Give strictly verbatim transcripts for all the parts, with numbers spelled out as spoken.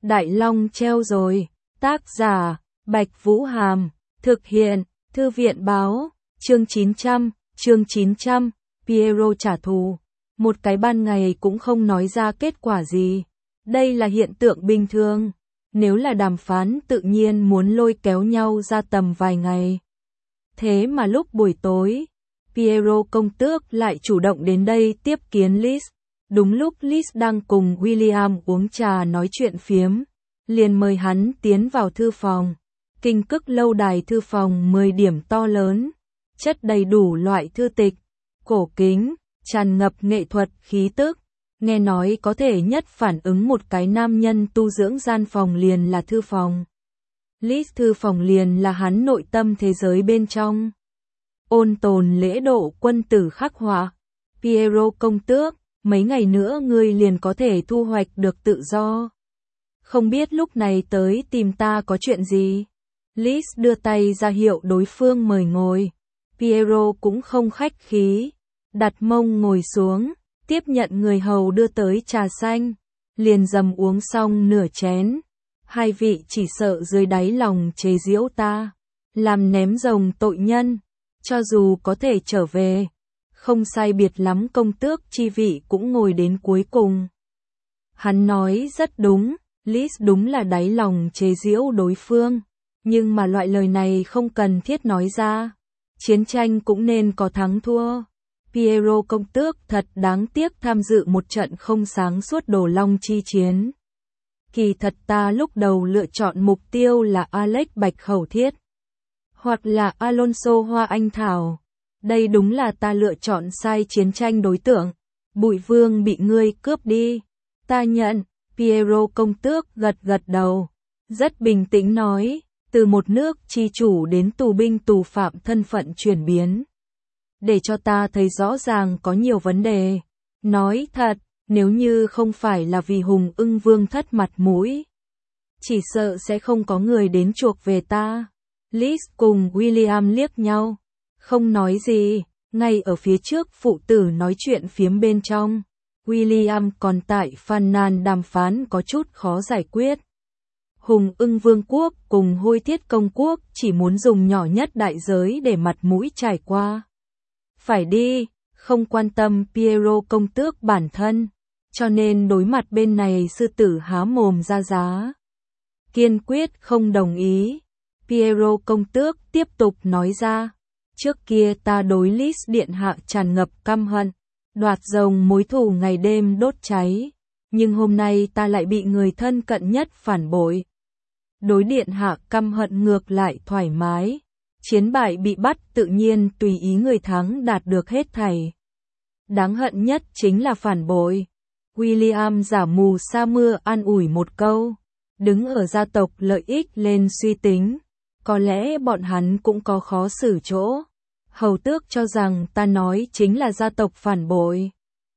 Đại Long treo rồi. Tác giả, Bạch Vũ Hàm. Thực hiện, Thư viện báo. Chương chín trăm, chương chín trăm, Piero trả thù. Một cái ban ngày cũng không nói ra kết quả gì. Đây là hiện tượng bình thường. Nếu là đàm phán tự nhiên muốn lôi kéo nhau ra tầm vài ngày. Thế mà lúc buổi tối, Piero công tước lại chủ động đến đây tiếp kiến Liz. Đúng lúc Liz đang cùng William uống trà nói chuyện phiếm, liền mời hắn tiến vào thư phòng. Kinh Cức lâu đài thư phòng mười điểm to lớn, chất đầy đủ loại thư tịch, cổ kính, tràn ngập nghệ thuật khí tức. Nghe nói có thể nhất phản ứng một cái nam nhân tu dưỡng gian phòng liền là thư phòng. Liz thư phòng liền là hắn nội tâm thế giới bên trong. Ôn tồn lễ độ quân tử khắc họa. Piero công tước, mấy ngày nữa ngươi liền có thể thu hoạch được tự do. Không biết lúc này tới tìm ta có chuyện gì? Liz đưa tay ra hiệu đối phương mời ngồi. Piero cũng không khách khí, đặt mông ngồi xuống, tiếp nhận người hầu đưa tới trà xanh, liền dầm uống xong nửa chén. Hai vị chỉ sợ dưới đáy lòng chế giễu ta, làm ném rồng tội nhân, cho dù có thể trở về, không sai biệt lắm công tước chi vị cũng ngồi đến cuối cùng. Hắn nói rất đúng, Liz đúng là đáy lòng chế giễu đối phương, nhưng mà loại lời này không cần thiết nói ra. Chiến tranh cũng nên có thắng thua. Piero công tước thật đáng tiếc tham dự một trận không sáng suốt Đồ Long chi chiến. Kỳ thật ta lúc đầu lựa chọn mục tiêu là Alex Bạch Khẩu Thiết, hoặc là Alonso Hoa Anh Thảo. Đây đúng là ta lựa chọn sai chiến tranh đối tượng. Bụi Vương bị ngươi cướp đi. Ta nhận. Piero công tước gật gật đầu, rất bình tĩnh nói, từ một nước chi chủ đến tù binh tù phạm thân phận chuyển biến. Để cho ta thấy rõ ràng có nhiều vấn đề. Nói thật, nếu như không phải là vì Hùng Ưng Vương thất mặt mũi, chỉ sợ sẽ không có người đến chuộc về ta. Liz cùng William liếc nhau, không nói gì, ngay ở phía trước phụ tử nói chuyện phiếm bên trong. William còn tại phàn nàn đàm phán có chút khó giải quyết. Hùng Ưng Vương quốc cùng Hôi Thiết công quốc chỉ muốn dùng nhỏ nhất đại giới để mặt mũi trải qua. Phải đi, không quan tâm Piero công tước bản thân, cho nên đối mặt bên này sư tử há mồm ra giá. Kiên quyết không đồng ý. Piero công tước tiếp tục nói ra, trước kia ta đối Liz điện hạ tràn ngập căm hận, đoạt rồng mối thù ngày đêm đốt cháy, nhưng hôm nay ta lại bị người thân cận nhất phản bội. Đối điện hạ căm hận ngược lại thoải mái, chiến bại bị bắt tự nhiên tùy ý người thắng đạt được hết thảy. Đáng hận nhất chính là phản bội. William giả mù sa mưa an ủi một câu, đứng ở gia tộc lợi ích lên suy tính, có lẽ bọn hắn cũng có khó xử chỗ. Hầu tước cho rằng ta nói chính là gia tộc phản bội.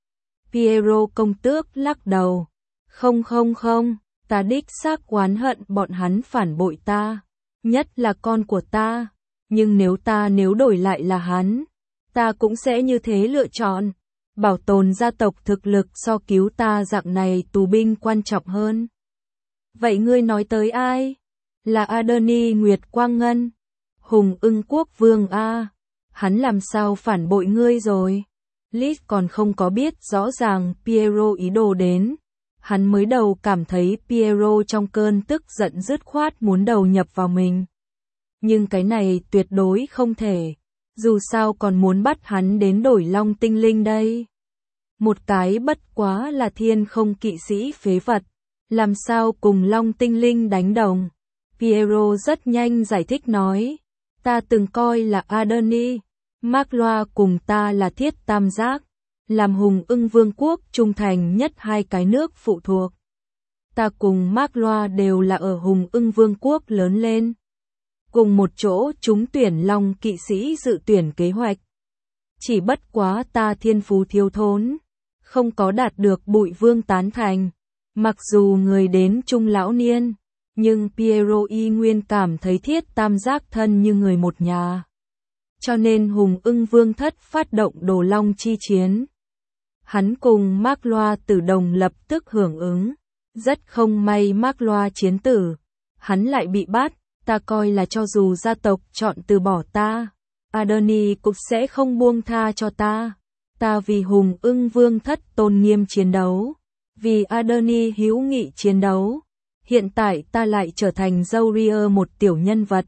Piero công tước lắc đầu, không không không, ta đích xác oán hận bọn hắn phản bội ta, nhất là con của ta, nhưng nếu ta nếu đổi lại là hắn, ta cũng sẽ như thế lựa chọn, bảo tồn gia tộc thực lực so cứu ta dạng này tù binh quan trọng hơn. Vậy ngươi nói tới ai? Là Adoni Nguyệt Quang Ngân, Hùng Ưng Quốc Vương a. Hắn làm sao phản bội ngươi rồi? Liz còn không có biết rõ ràng Piero ý đồ đến. Hắn mới đầu cảm thấy Piero trong cơn tức giận dứt khoát muốn đầu nhập vào mình. Nhưng cái này tuyệt đối không thể. Dù sao còn muốn bắt hắn đến đổi Long Tinh Linh đây. Một cái bất quá là thiên không kỵ sĩ phế vật. Làm sao cùng Long Tinh Linh đánh đồng? Piero rất nhanh giải thích nói. Ta từng coi là Adoni, Magloire cùng ta là thiết tam giác, làm Hùng Ưng Vương quốc trung thành nhất hai cái nước phụ thuộc. Ta cùng Magloire đều là ở Hùng Ưng Vương quốc lớn lên. Cùng một chỗ trúng tuyển Long kỵ sĩ dự tuyển kế hoạch. Chỉ bất quá ta thiên phú thiếu thốn, không có đạt được Bụi Vương tán thành. Mặc dù người đến trung lão niên, nhưng Piero y nguyên cảm thấy thiết tam giác thân như người một nhà. Cho nên Hùng Ưng Vương thất phát động Đồ Long chi chiến. Hắn cùng Magloire Tử Đồng lập tức hưởng ứng. Rất không may mác loa chiến tử. Hắn lại bị bắt, ta coi là cho dù gia tộc chọn từ bỏ ta, Adoni cũng sẽ không buông tha cho ta. Ta vì Hùng Ưng Vương thất tôn nghiêm chiến đấu, vì Adoni hữu nghị chiến đấu. Hiện tại ta lại trở thành Zoria một tiểu nhân vật.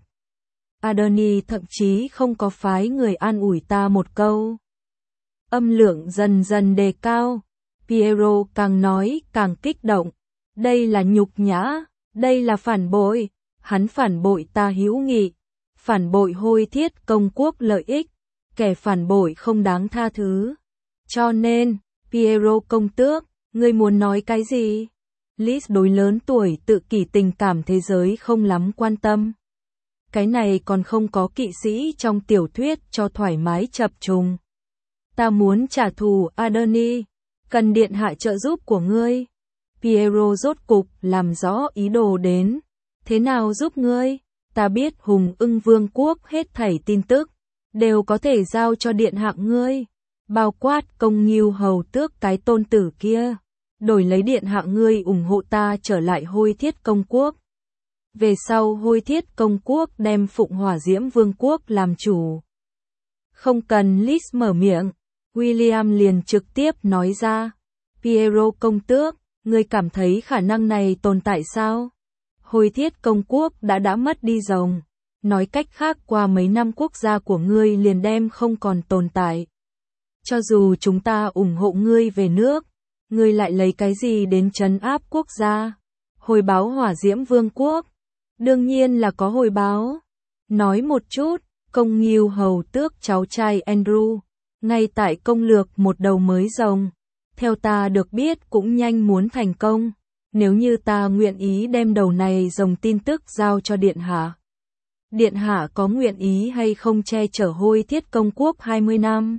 Adoni thậm chí không có phái người an ủi ta một câu. Âm lượng dần dần đề cao. Piero càng nói càng kích động. Đây là nhục nhã, đây là phản bội. Hắn phản bội ta hữu nghị, phản bội Hôi Thiết Công Quốc lợi ích, kẻ phản bội không đáng tha thứ. Cho nên, Piero công tước, ngươi muốn nói cái gì? Liz đối lớn tuổi tự kỷ tình cảm thế giới không lắm quan tâm. Cái này còn không có kỵ sĩ trong tiểu thuyết cho thoải mái chập trùng. Ta muốn trả thù Adoni, cần điện hạ trợ giúp của ngươi. Piero rốt cục làm rõ ý đồ đến. Thế nào giúp ngươi? Ta biết Hùng Ưng Vương quốc hết thảy tin tức, đều có thể giao cho điện hạ ngươi. Bao quát Công Ngưu hầu tước cái tôn tử kia. Đổi lấy điện hạ ngươi ủng hộ ta trở lại Hôi Thiết Công Quốc. Về sau Hôi Thiết Công Quốc đem Phụng Hỏa Diễm Vương quốc làm chủ. Không cần Liz mở miệng, William liền trực tiếp nói ra. Piero công tước, ngươi cảm thấy khả năng này tồn tại sao? Hôi Thiết Công Quốc đã đã mất đi rồng. Nói cách khác qua mấy năm quốc gia của ngươi liền đem không còn tồn tại. Cho dù chúng ta ủng hộ ngươi về nước, ngươi lại lấy cái gì đến trấn áp quốc gia? Hồi báo Hỏa Diễm Vương quốc? Đương nhiên là có hồi báo. Nói một chút, Công Ngưu hầu tước cháu trai Andrew, ngay tại công lược một đầu mới rồng. Theo ta được biết cũng nhanh muốn thành công. Nếu như ta nguyện ý đem đầu này rồng tin tức giao cho Điện hạ. Điện hạ có nguyện ý hay không che chở Hôi Thiết Công Quốc hai mươi năm?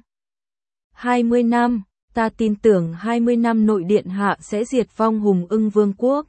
hai mươi năm, ta tin tưởng hai mươi năm nội Điện hạ sẽ diệt vong Hùng Ưng Vương quốc.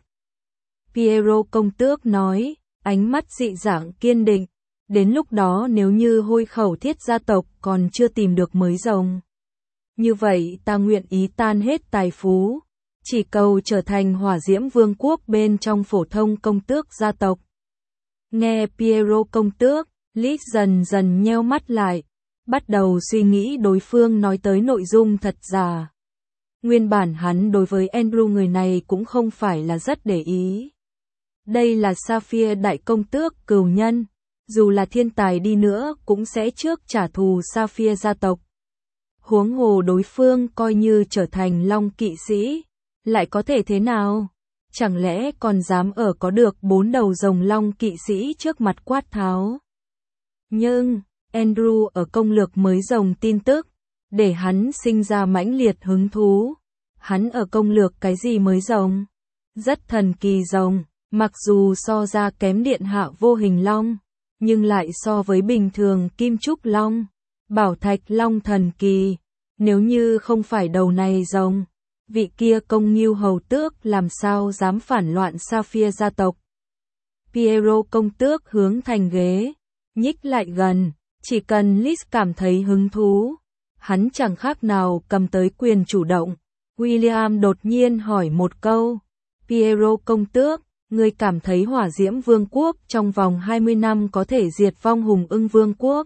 Piero công tước nói, ánh mắt dị dạng kiên định. Đến lúc đó nếu như Hôi Khẩu Thiết gia tộc còn chưa tìm được mới rồng, như vậy ta nguyện ý tan hết tài phú, chỉ cầu trở thành Hỏa Diễm Vương quốc bên trong phổ thông công tước gia tộc. Nghe Piero công tước, Liz dần dần nheo mắt lại, bắt đầu suy nghĩ đối phương nói tới nội dung thật giả. Nguyên bản hắn đối với Andrew người này cũng không phải là rất để ý. Đây là Sapphire đại công tước cừu nhân, dù là thiên tài đi nữa cũng sẽ trước trả thù Sapphire gia tộc. Huống hồ đối phương coi như trở thành Long kỵ sĩ, lại có thể thế nào? Chẳng lẽ còn dám ở có được bốn đầu rồng Long kỵ sĩ trước mặt quát tháo? Nhưng, Andrew ở công lược mới rồng tin tức, để hắn sinh ra mãnh liệt hứng thú. Hắn ở công lược cái gì mới rồng? Rất thần kỳ rồng, mặc dù so ra kém Điện hạ Vô Hình Long, nhưng lại so với bình thường Kim Trúc Long, Bảo Thạch Long thần kỳ. Nếu như không phải đầu này rồng, vị kia Công Ngưu hầu tước làm sao dám phản loạn Sapphire gia tộc? Piero công tước hướng thành ghế, nhích lại gần, chỉ cần Liz cảm thấy hứng thú, hắn chẳng khác nào cầm tới quyền chủ động. William đột nhiên hỏi một câu, Piero công tước, ngươi cảm thấy Hỏa Diễm Vương quốc trong vòng hai mươi năm có thể diệt vong Hùng Ưng Vương quốc?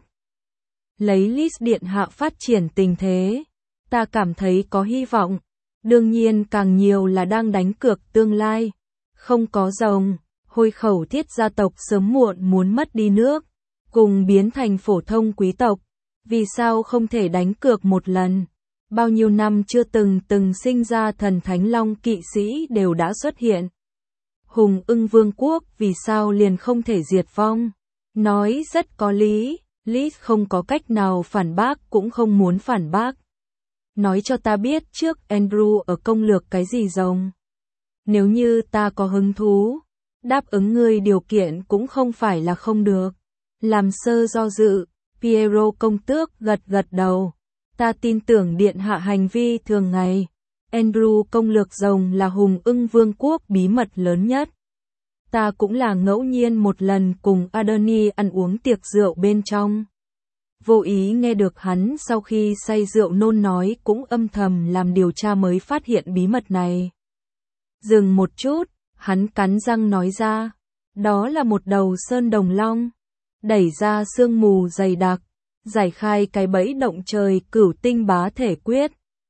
Lấy Liz điện hạ phát triển tình thế, ta cảm thấy có hy vọng. Đương nhiên càng nhiều là đang đánh cược tương lai. Không có rồng, Hôi Khẩu Thiết gia tộc sớm muộn muốn mất đi nước, cùng biến thành phổ thông quý tộc. Vì sao không thể đánh cược một lần? Bao nhiêu năm chưa từng từng sinh ra thần thánh Long kỵ sĩ đều đã xuất hiện. Hùng Ưng Vương quốc vì sao liền không thể diệt vong? Nói rất có lý, Liz không có cách nào phản bác cũng không muốn phản bác. Nói cho ta biết trước Andrew ở công lược cái gì rồng? Nếu như ta có hứng thú, đáp ứng ngươi điều kiện cũng không phải là không được. Làm sơ do dự, Piero công tước gật gật đầu. Ta tin tưởng điện hạ hành vi thường ngày. Andrew công lược rồng là Hùng Ưng Vương quốc bí mật lớn nhất. Ta cũng là ngẫu nhiên một lần cùng Adoni ăn uống tiệc rượu bên trong. Vô ý nghe được hắn sau khi say rượu nôn nói cũng âm thầm làm điều tra mới phát hiện bí mật này. Dừng một chút, hắn cắn răng nói ra. Đó là một đầu sơn đồng long. Đẩy ra sương mù dày đặc, giải khai cái bẫy động trời cửu tinh bá thể quyết.